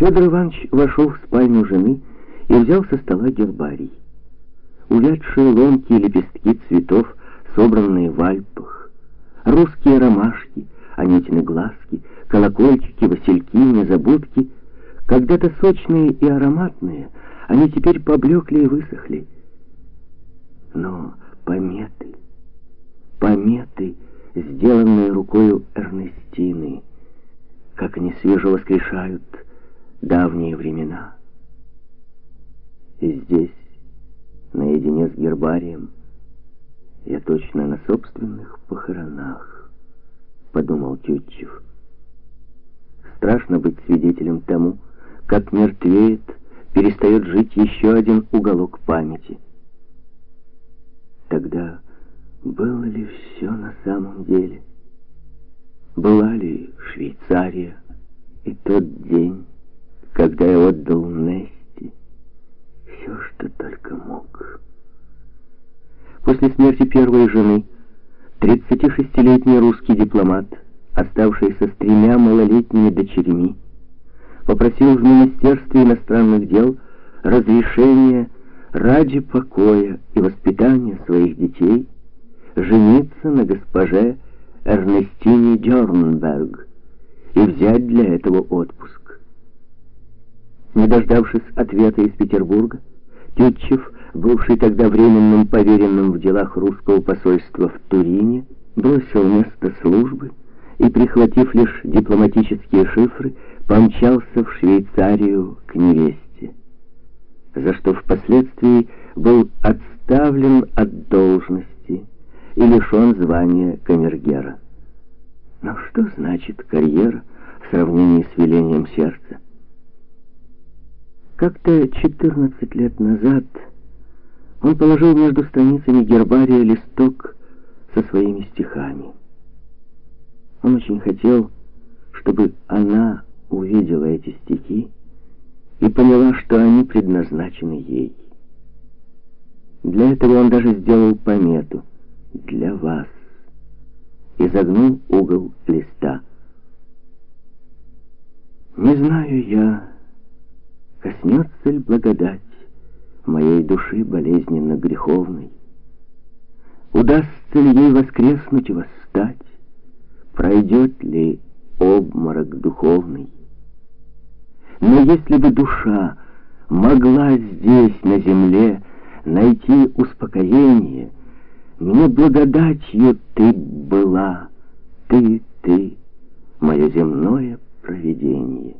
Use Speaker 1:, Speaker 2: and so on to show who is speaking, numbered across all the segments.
Speaker 1: Федор Иванович вошел в спальню жены и взял со стола гербарий. Увядшие ломкие лепестки цветов, собранные в Альпах, русские ромашки, анютины глазки, колокольчики, васильки, незабудки, когда-то сочные и ароматные, они теперь поблекли и высохли. Но пометы, сделанные рукою Эрнестины, как они свежо воскрешают давние времена. И здесь, наедине с гербарием, я точно на собственных похоронах, подумал Тютчев. Страшно быть свидетелем тому, как мертвеет, перестает жить еще один уголок памяти. Тогда было ли все на самом деле? Была ли Швейцария и тот день, когда я отдал Нести все, что только мог? После смерти первой жены 36-летний русский дипломат, оставшийся с 3 малолетними дочерьми, попросил в Министерстве иностранных дел разрешения ради покоя и воспитания своих детей жениться на госпоже Эрнестине Дёрнберг и взять для этого отпуск. Не дождавшись ответа из Петербурга, Тютчев, бывший тогда временным поверенным в делах русского посольства в Турине, бросил место службы и, прихватив лишь дипломатические шифры, помчался в Швейцарию к невесте, за что впоследствии был отставлен от должности и лишен звания камергера. Но что значит карьера в сравнении с велением сердца? Как-то 14 лет назад он положил между страницами гербария листок со своими стихами. Он очень хотел, чтобы она увидела эти стихи и поняла, что они предназначены ей. Для этого он даже сделал помету «Для вас» и загнул угол листа. Не знаю я, коснется ли благодать моей души болезненно греховной, удастся ли ей воскреснуть и восстать, пройдет ли обморок духовный. Но если бы душа могла здесь, на земле, найти успокоение, мне благодатью ты была, ты, мое земное провидение.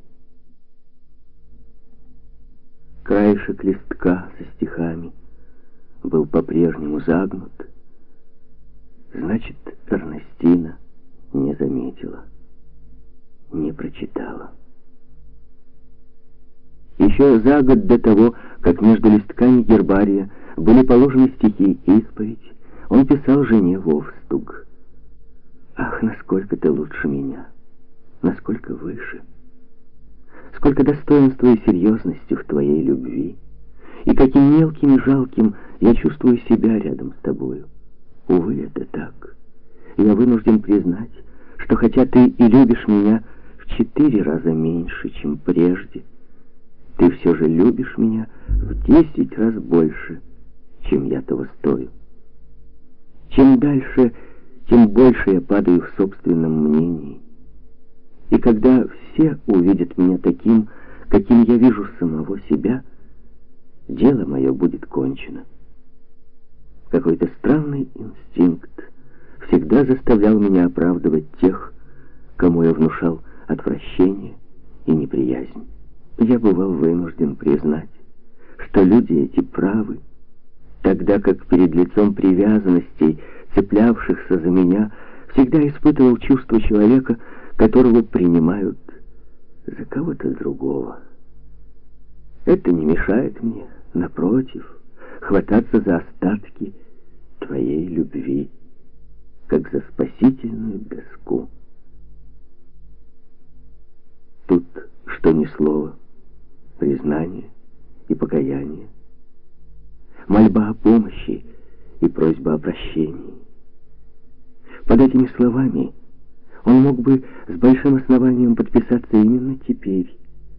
Speaker 1: Краешек листка со стихами был по-прежнему загнут. Значит, Эрнестина не заметила, не прочитала. Еще за год до того, как между листками гербария были положены стихи «Исповедь», он писал жене Вовстуг: «Ах, насколько ты лучше меня, насколько выше, сколько достоинства и серьезности в твоей любви, и каким мелким и жалким я чувствую себя рядом с тобою. Увы, это так. Я вынужден признать, что хотя ты и любишь меня в 4 раза меньше, чем прежде, ты все же любишь меня в 10 раз больше, чем я того стою. Чем дальше, тем больше я падаю в собственном мнении. И когда все увидят меня таким, каким я вижу самого себя, дело мое будет кончено». Какой-то странный инстинкт всегда заставлял меня оправдывать тех, кому я внушал отвращение и неприязнь. Я бывал вынужден признать, что люди эти правы, тогда как перед лицом привязанностей, цеплявшихся за меня, всегда испытывал чувство человека, которого принимают за кого-то другого. Это не мешает мне, напротив, хвататься за остатки твоей любви, как за спасительную доску. Тут что ни слово, признание и покаяние, мольба о помощи и просьба о прощении. Под этими словами он мог бы с большим основанием подписаться именно теперь,